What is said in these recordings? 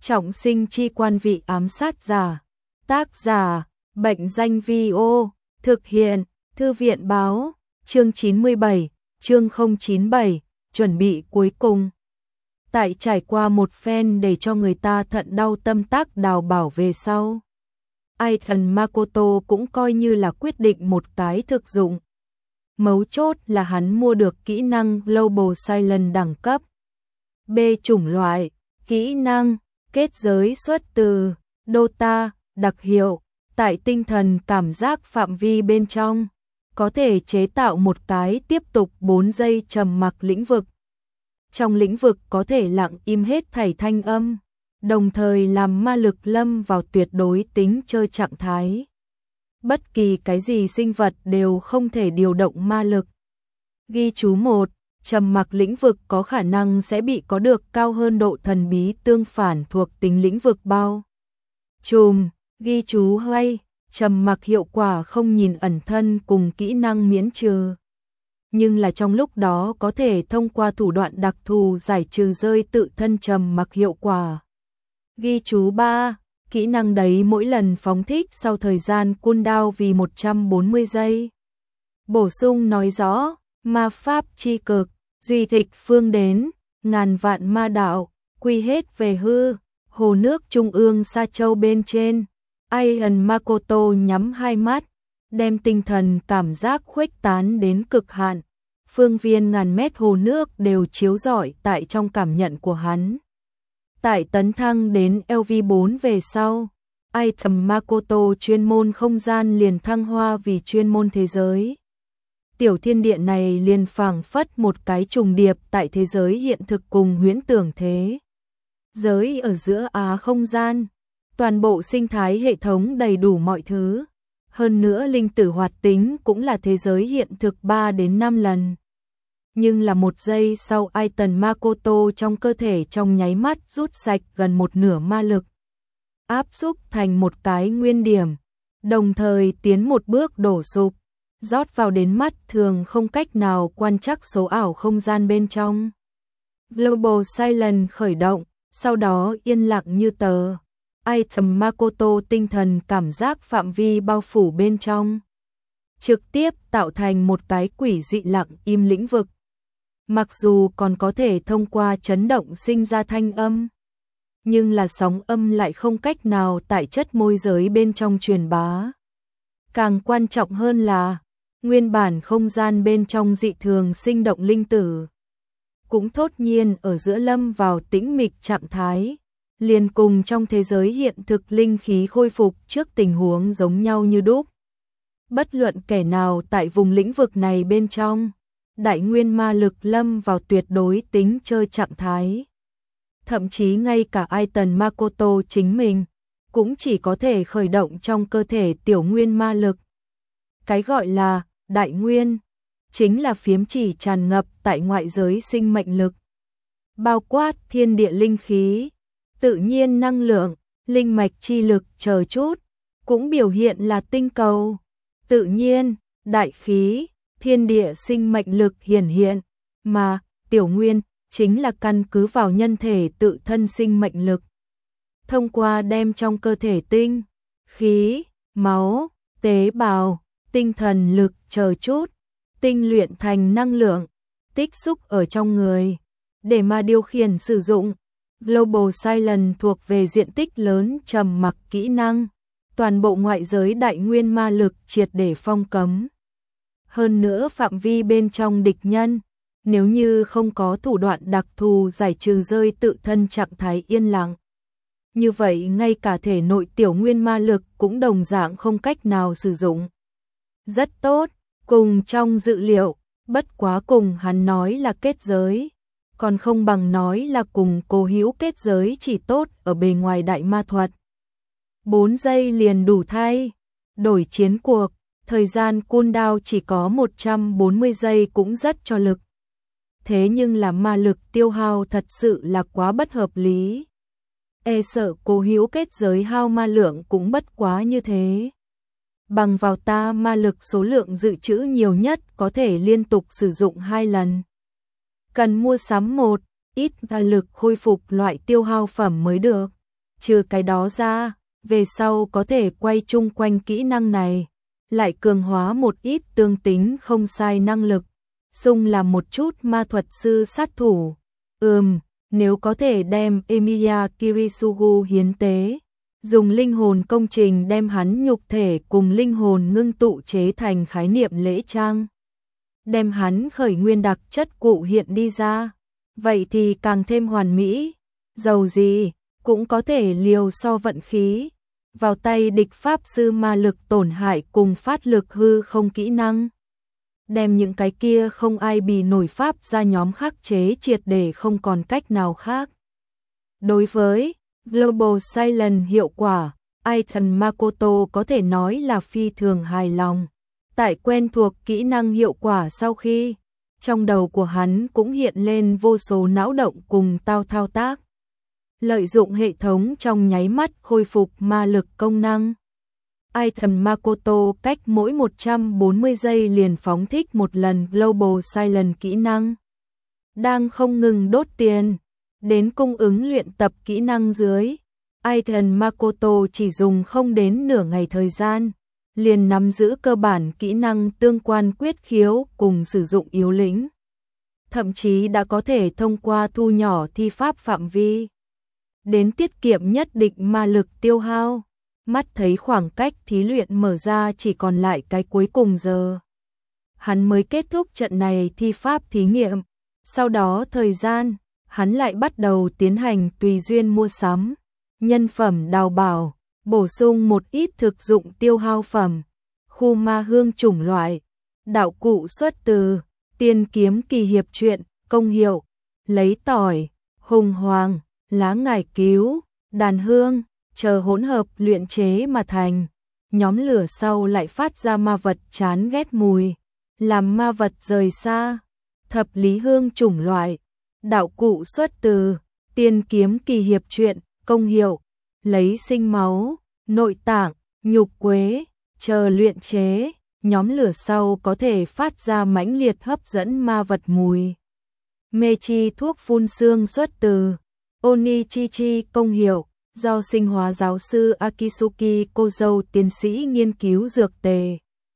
Trọng sinh chi quan vị ám sát giả. Tác giả, Bệnh danh Vi-ô. Thực hiện, Thư viện báo. Chương 97, chương 097, chuẩn bị cuối cùng. Tại trải qua một phen để cho người ta thận đau tâm tác đào bảo về sau, Ethan Makoto cũng coi như là quyết định một cái thực dụng. Mấu chốt là hắn mua được kỹ năng Global Silent đẳng cấp B chủng loại, kỹ năng, kết giới xuất từ Dota, đặc hiệu, tại tinh thần cảm giác phạm vi bên trong, có thể chế tạo một cái tiếp tục 4 giây trầm mặc lĩnh vực. Trong lĩnh vực có thể lặng im hết thảy thanh âm, đồng thời làm ma lực lâm vào tuyệt đối tính chơi trạng thái. Bất kỳ cái gì sinh vật đều không thể điều động ma lực. Ghi chú 1, trầm mặc lĩnh vực có khả năng sẽ bị có được cao hơn độ thần bí tương phản thuộc tính lĩnh vực bao trùm. Ghi chú 2, trầm mặc hiệu quả không nhìn ẩn thân cùng kỹ năng miễn trừ, nhưng là trong lúc đó có thể thông qua thủ đoạn đặc thù giải trừ rơi tự thân trầm mặc hiệu quả. Ghi chú 3, kỹ năng đấy mỗi lần phóng thích sau thời gian cooldown vì 140 giây. Bổ sung nói rõ, ma pháp chi cực, duy thịch phương đến, ngàn vạn ma đạo, quy hết về hư, hồ nước trung ương Sa Châu bên trên. Ethan Makoto nhắm hai mắt, đem tinh thần cảm giác khuếch tán đến cực hạn. Phương viên ngàn mét hồ nước đều chiếu rọi tại trong cảm nhận của hắn. Tại tấn thăng đến LV4 về sau, Ethan Makoto chuyên môn không gian liền thăng hoa vì chuyên môn thế giới. Tiểu thiên địa này liền phảng phất một cái trùng điệp tại thế giới hiện thực cùng huyễn tưởng thế giới ở giữa không gian. Toàn bộ sinh thái hệ thống đầy đủ mọi thứ. Hơn nữa linh tử hoạt tính cũng là thế giới hiện thực 3 đến 5 lần. Nhưng là một giây sau Ethan Makoto trong cơ thể trong nháy mắt rút sạch gần một nửa ma lực. Áp xúc thành một cái nguyên điểm. Đồng thời tiến một bước đổ sụp. Rót vào đến mắt thường không cách nào quan trắc số ảo không gian bên trong. Global Silent khởi động, sau đó yên lặng như tờ. Ethan Makoto tinh thần cảm giác phạm vi bao phủ bên trong, trực tiếp tạo thành một cái quỷ dị lặng im lĩnh vực. Mặc dù còn có thể thông qua chấn động sinh ra thanh âm, nhưng là sóng âm lại không cách nào tại chất môi giới bên trong truyền bá. Càng quan trọng hơn là, nguyên bản không gian bên trong dị thường sinh động linh tử, cũng thốt nhiên ở giữa lâm vào tĩnh mịch trạng thái. Liền cùng trong thế giới hiện thực linh khí khôi phục trước tình huống giống nhau như đúc. Bất luận kẻ nào tại vùng lĩnh vực này bên trong, đại nguyên ma lực lâm vào tuyệt đối tính chơi trạng thái. Thậm chí ngay cả Ethan Makoto chính mình, cũng chỉ có thể khởi động trong cơ thể tiểu nguyên ma lực. Cái gọi là đại nguyên, chính là phiếm chỉ tràn ngập tại ngoại giới sinh mệnh lực. Bao quát thiên địa linh khí, tự nhiên năng lượng, linh mạch chi lực chờ chút, cũng biểu hiện là tinh cầu, tự nhiên, đại khí, thiên địa sinh mệnh lực hiển hiện, mà tiểu nguyên chính là căn cứ vào nhân thể tự thân sinh mệnh lực. Thông qua đem trong cơ thể tinh, khí, máu, tế bào, tinh thần lực chờ chút, tinh luyện thành năng lượng, tích xúc ở trong người, để mà điều khiển sử dụng. Global Silent thuộc về diện tích lớn trầm mặc kỹ năng, toàn bộ ngoại giới đại nguyên ma lực triệt để phong cấm. Hơn nữa phạm vi bên trong địch nhân, nếu như không có thủ đoạn đặc thù giải trừ rơi tự thân trạng thái yên lặng, như vậy ngay cả thể nội tiểu nguyên ma lực cũng đồng dạng không cách nào sử dụng. Rất tốt, cùng trong dự liệu, bất quá cùng hắn nói là kết giới, còn không bằng nói là cùng cố hữu kết giới chỉ tốt ở bề ngoài đại ma thuật. 4 giây liền đủ thay, đổi chiến cuộc, thời gian cooldown chỉ có 140 giây cũng rất cho lực. Thế nhưng là ma lực tiêu hao thật sự là quá bất hợp lý. E sợ cố hữu kết giới hao ma lượng cũng bất quá như thế. Bằng vào ta ma lực số lượng dự trữ nhiều nhất có thể liên tục sử dụng 2 lần. Cần mua sắm một ít ma lực khôi phục loại tiêu hao phẩm mới được. Trừ cái đó ra, về sau có thể quay chung quanh kỹ năng này, lại cường hóa một ít tương tính không sai năng lực, xung làm một chút ma thuật sư sát thủ. Nếu có thể đem Emiya Kirisugu hiến tế, dùng linh hồn công trình đem hắn nhục thể cùng linh hồn ngưng tụ chế thành khái niệm lễ trang, đem hắn khởi nguyên đặc chất cụ hiện đi ra, vậy thì càng thêm hoàn mỹ, dầu gì cũng có thể liều so vận khí, vào tay địch pháp sư ma lực tổn hại cùng phát lực hư không kỹ năng. Đem những cái kia không ai bì nổi pháp ra nhóm khắc chế triệt để không còn cách nào khác. Đối với Global Silent hiệu quả, Aitan Makoto có thể nói là phi thường hài lòng. Tại quen thuộc kỹ năng hiệu quả sau khi, trong đầu của hắn cũng hiện lên vô số não động cùng thao tác. Lợi dụng hệ thống trong nháy mắt khôi phục ma lực công năng. Aitan Makoto cách mỗi 140 giây liền phóng thích một lần Global Silent kỹ năng. Đang không ngừng đốt tiền, đến cung ứng luyện tập kỹ năng dưới. Aitan Makoto chỉ dùng không đến nửa ngày thời gian, liền nắm giữ cơ bản kỹ năng tương quan quyết khiếu cùng sử dụng yếu lĩnh. Thậm chí đã có thể thông qua thu nhỏ thi pháp phạm vi, đến tiết kiệm nhất định ma lực tiêu hao. Mắt thấy khoảng cách thí luyện mở ra chỉ còn lại cái cuối cùng giờ, hắn mới kết thúc trận này thi pháp thí nghiệm. Sau đó thời gian, hắn lại bắt đầu tiến hành tùy duyên mua sắm, nhân phẩm đào bảo, bổ sung một ít thực dụng tiêu hao phẩm, khu ma hương chủng loại, đạo cụ xuất từ Tiên Kiếm Kỳ Hiệp truyện, công hiệu, lấy tỏi, hùng hoàng, lá ngải cứu, đàn hương, chờ hỗn hợp luyện chế mà thành. Nhóm lửa sau lại phát ra ma vật chán ghét mùi, làm ma vật rời xa. Thập lý hương chủng loại, đạo cụ xuất từ Tiên Kiếm Kỳ Hiệp truyện, công hiệu, lấy sinh máu, nội tạng, nhục quế, chờ luyện chế. Nhóm lửa sau có thể phát ra mãnh liệt hấp dẫn ma vật mùi. Mê chi thuốc phun xương xuất từ Onichichi, công hiệu, do sinh hóa giáo sư Akitsuki Kozo tiến sĩ nghiên cứu dược tề,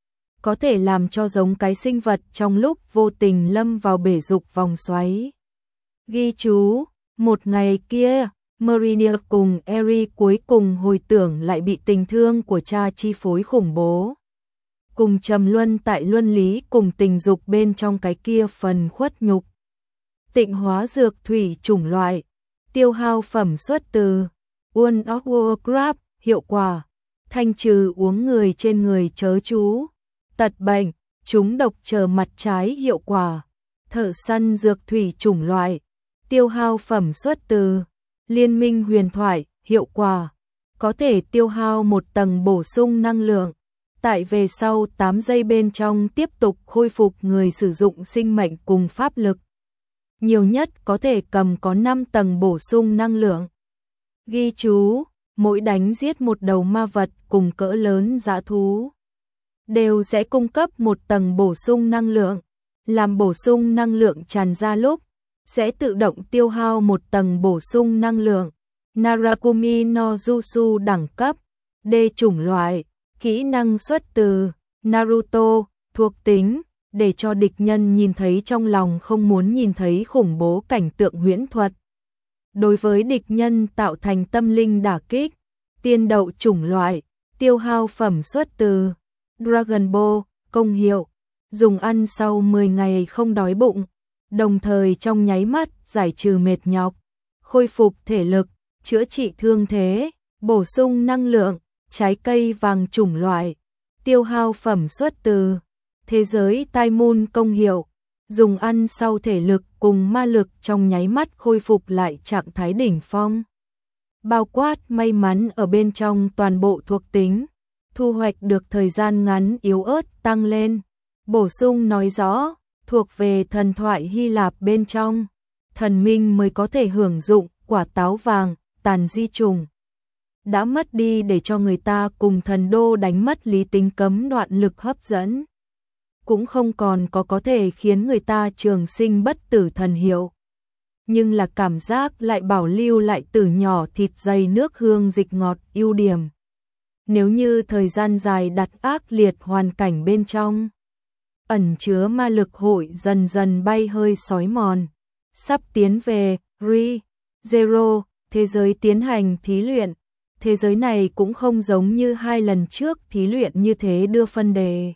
có thể làm cho giống cái sinh vật trong lúc vô tình lâm vào bể dục vòng xoáy. Ghi chú, một ngày kia, Merinia cùng Eri cuối cùng hồi tưởng lại bị tình thương của cha chi phối khủng bố, cùng trầm luân tại luân lý cùng tình dục bên trong cái kia phần khuất nhục. Tịnh hóa dược thủy chủng loại, tiêu hao phẩm xuất từ World of Warcraft, hiệu quả, thanh trừ uống người trên người chớ chú, tật bệnh, trúng độc chờ mặt trái, hiệu quả, thợ săn dược thủy chủng loại, tiêu hao phẩm xuất từ Liên minh huyền thoại, hiệu quả, có thể tiêu hao một tầng bổ sung năng lượng, tại về sau 8 giây bên trong tiếp tục khôi phục người sử dụng sinh mệnh cùng pháp lực. Nhiều nhất có thể cầm có 5 tầng bổ sung năng lượng. Ghi chú, mỗi đánh giết một đầu ma vật cùng cỡ lớn dã thú, đều sẽ cung cấp một tầng bổ sung năng lượng. Làm bổ sung năng lượng tràn ra lúc, sẽ tự động tiêu hao một tầng bổ sung năng lượng. Narakumi no Jutsu đẳng cấp, D chủng loại, kỹ năng xuất từ Naruto, thuộc tính, để cho địch nhân nhìn thấy trong lòng không muốn nhìn thấy khủng bố cảnh tượng huyễn thuật. Đối với địch nhân tạo thành tâm linh đả kích. Tiên đậu chủng loại, tiêu hao phẩm xuất từ Dragon Ball, công hiệu, dùng ăn sau 10 ngày không đói bụng, đồng thời trong nháy mắt giải trừ mệt nhọc, khôi phục thể lực, chữa trị thương thế, bổ sung năng lượng. Trái cây vàng chủng loại, tiêu hao phẩm xuất từ Thế giới Tai Môn, công hiệu, dùng ăn sau thể lực cùng ma lực trong nháy mắt khôi phục lại trạng thái đỉnh phong. Bao quát may mắn ở bên trong toàn bộ thuộc tính, thu hoạch được thời gian ngắn yếu ớt tăng lên. Bổ sung nói rõ, thuộc về thần thoại Hy Lạp bên trong, thần minh mới có thể hưởng dụng quả táo vàng, tàn di trùng. Đã mất đi để cho người ta cùng thần đô đánh mất lý tính cấm đoạn lực hấp dẫn. Cũng không còn có thể khiến người ta trường sinh bất tử thần hiệu. nhưng là cảm giác lại bảo lưu lại từ nhỏ thịt dày nước hương dịch ngọt ưu điểm. Nếu như thời gian dài đặt ác liệt hoàn cảnh bên trong, ẩn chứa ma lực hội dần dần bay hơi xói mòn. Sắp tiến về Re-Zero, thế giới tiến hành thí luyện. Thế giới này cũng không giống như 2 lần trước thí luyện như thế đưa phân đề.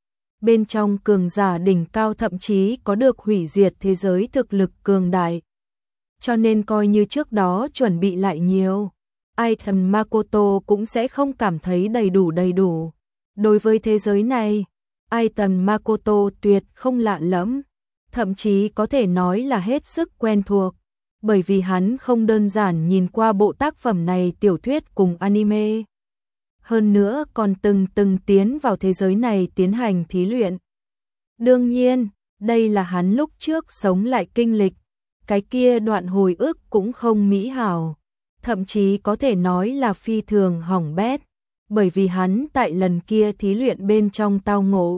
Bên trong cường giả đỉnh cao thậm chí có được hủy diệt thế giới thực lực cường đại. Cho nên coi như trước đó chuẩn bị lại nhiều, Item Makoto cũng sẽ không cảm thấy đầy đủ. Đối với thế giới này, Item Makoto tuyệt không lạ lẫm, thậm chí có thể nói là hết sức quen thuộc, bởi vì hắn không đơn giản nhìn qua bộ tác phẩm này tiểu thuyết cùng anime. Hơn nữa còn từng tiến vào thế giới này tiến hành thí luyện. Đương nhiên, đây là hắn lúc trước sống lại kinh lịch, cái kia đoạn hồi ức cũng không mỹ hảo, thậm chí có thể nói là phi thường hỏng bét, bởi vì hắn tại lần kia thí luyện bên trong tao ngộ.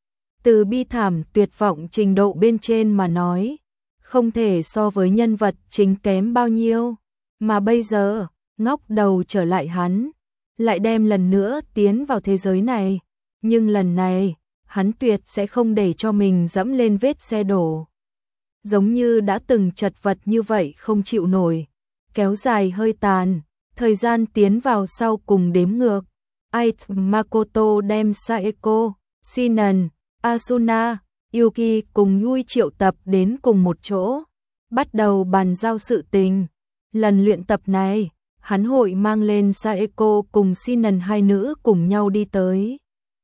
Từ bi thảm tuyệt vọng trình độ bên trên mà nói, không thể so với nhân vật chính kém bao nhiêu, mà bây giờ, ngóc đầu trở lại hắn, lại đem lần nữa tiến vào thế giới này, nhưng lần này, hắn tuyệt sẽ không để cho mình dẫm lên vết xe đổ. Giống như đã từng chật vật như vậy không chịu nổi, kéo dài hơi tàn, thời gian tiến vào sau cùng đếm ngược. Item Makoto đem Saeko, Shinan, Asuna, Yuki cùng Yui triệu tập đến cùng một chỗ, bắt đầu bàn giao sự tình. Lần luyện tập này, hắn hội mang lên Saeko cùng Shinan hai nữ cùng nhau đi tới.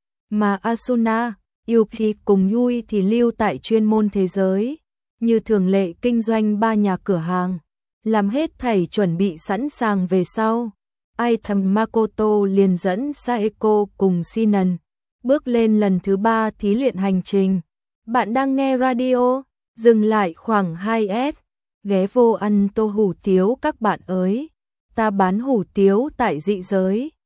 Mà Asuna, Yuki cùng Yui thì lưu tại chuyên môn thế giới, như thường lệ kinh doanh 3 nhà cửa hàng, làm hết thảy chuẩn bị sẵn sàng về sau. Item Makoto liền dẫn Saeko cùng Shinan bước lên lần thứ 3 thí luyện hành trình. Bạn đang nghe radio, dừng lại khoảng 2S, ghé vô ăn tô hủ tiếu các bạn ơi. Ta bán hủ tiếu tại dị giới,